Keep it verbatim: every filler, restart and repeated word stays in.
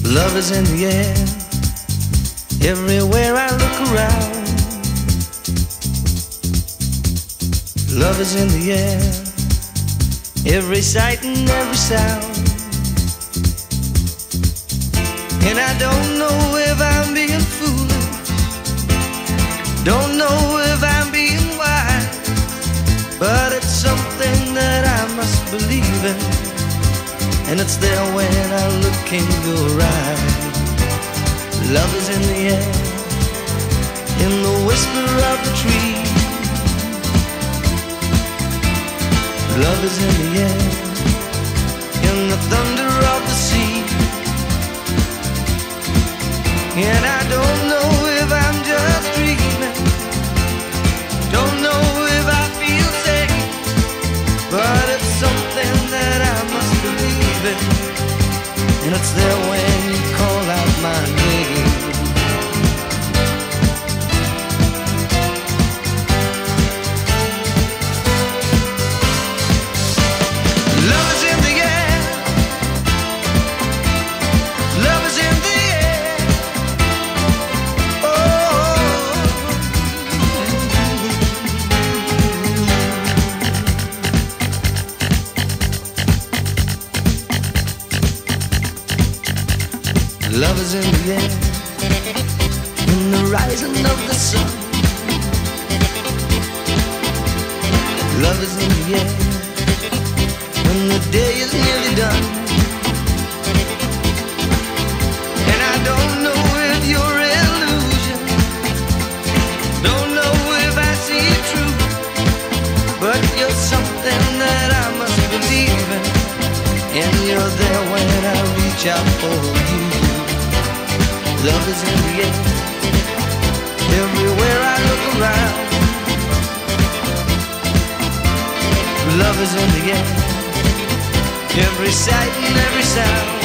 Love is in the air, everywhere I look around. Love is in the air, every sight and every sound. And I don't know if I'm being foolish, don't know if I'm being wise, but it's something that I must believe in, and it's there when I look in your eyes. Love is in the air, in the whisper of the tree. Love is in the air, in the thunder of the sea. And I don't know if I'm just dreaming, don't know if I feel safe, but it's something that I must believe in, and it's there when you call out my name. Love is in the air, love is in the air. Oh, love is in the air, in the rising of the sun. Love is in the air, when the day is nearly done. And I don't know if you're illusion, don't know if I see it true, but you're something that I must believe in, and you're there when I reach out for you. Love is in the air, everywhere I look around. Love is in the air, every sight and every sound.